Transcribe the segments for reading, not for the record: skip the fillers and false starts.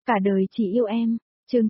Cả đời chỉ yêu em, chương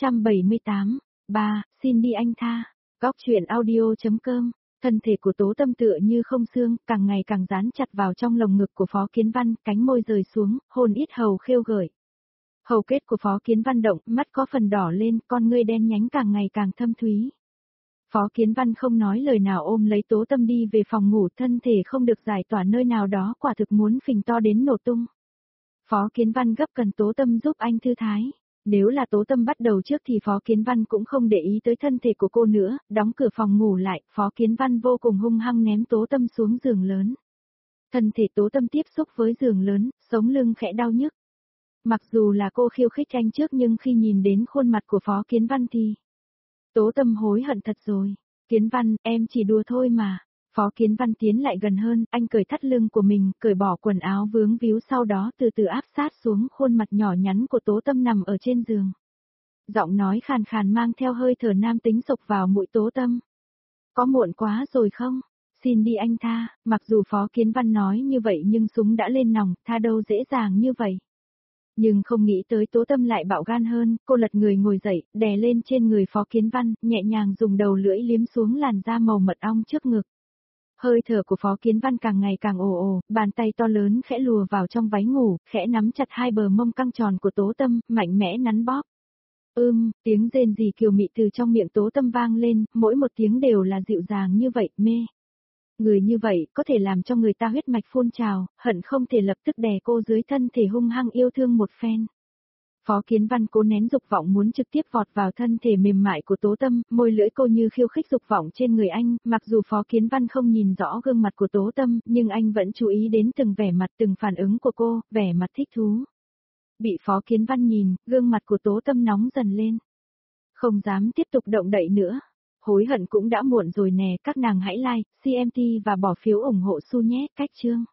978, 3, xin đi anh tha, góc chuyện audio.com. Thân thể của Tố Tâm tựa như không xương, càng ngày càng dán chặt vào trong lồng ngực của Phó Kiến Văn, cánh môi rời xuống, hôn ít hầu khêu gợi. Hầu kết của Phó Kiến Văn động, mắt có phần đỏ lên, con ngươi đen nhánh càng ngày càng thâm thúy. Phó Kiến Văn không nói lời nào ôm lấy Tố Tâm đi về phòng ngủ, thân thể không được giải tỏa nơi nào đó quả thực muốn phình to đến nổ tung. Phó Kiến Văn gấp cần Tố Tâm giúp anh thư thái. Nếu là Tố Tâm bắt đầu trước thì Phó Kiến Văn cũng không để ý tới thân thể của cô nữa, đóng cửa phòng ngủ lại, Phó Kiến Văn vô cùng hung hăng ném Tố Tâm xuống giường lớn. Thân thể Tố Tâm tiếp xúc với giường lớn, sống lưng khẽ đau nhức. Mặc dù là cô khiêu khích anh trước nhưng khi nhìn đến khuôn mặt của Phó Kiến Văn thì Tố Tâm hối hận thật rồi. Kiến Văn, em chỉ đùa thôi mà. Phó Kiến Văn tiến lại gần hơn, anh cởi thắt lưng của mình, cởi bỏ quần áo vướng víu, sau đó từ từ áp sát xuống khuôn mặt nhỏ nhắn của Tố Tâm nằm ở trên giường. Giọng nói khàn khàn mang theo hơi thở nam tính sộc vào mũi Tố Tâm. Có muộn quá rồi không? Xin đi anh tha. Mặc dù Phó Kiến Văn nói như vậy nhưng súng đã lên nòng, tha đâu dễ dàng như vậy. Nhưng không nghĩ tới Tố Tâm lại bạo gan hơn, cô lật người ngồi dậy, đè lên trên người Phó Kiến Văn, nhẹ nhàng dùng đầu lưỡi liếm xuống làn da màu mật ong trước ngực. Hơi thở của Phó Kiến Văn càng ngày càng ồ ồ, bàn tay to lớn khẽ lùa vào trong váy ngủ, khẽ nắm chặt hai bờ mông căng tròn của Tố Tâm, mạnh mẽ nắn bóp. Tiếng rên rỉ kiều mị từ trong miệng Tố Tâm vang lên, mỗi một tiếng đều là dịu dàng như vậy, mê. Người như vậy có thể làm cho người ta huyết mạch phun trào, hận không thể lập tức đè cô dưới thân thể hung hăng yêu thương một phen. Phó Kiến Văn cố nén dục vọng muốn trực tiếp vọt vào thân thể mềm mại của Tố Tâm, môi lưỡi cô như khiêu khích dục vọng trên người anh, mặc dù Phó Kiến Văn không nhìn rõ gương mặt của Tố Tâm, nhưng anh vẫn chú ý đến từng vẻ mặt, từng phản ứng của cô, vẻ mặt thích thú. Bị Phó Kiến Văn nhìn, gương mặt của Tố Tâm nóng dần lên. Không dám tiếp tục động đậy nữa. Hối hận cũng đã muộn rồi nè, các nàng hãy like, CMT và bỏ phiếu ủng hộ Su nhé, cách chương.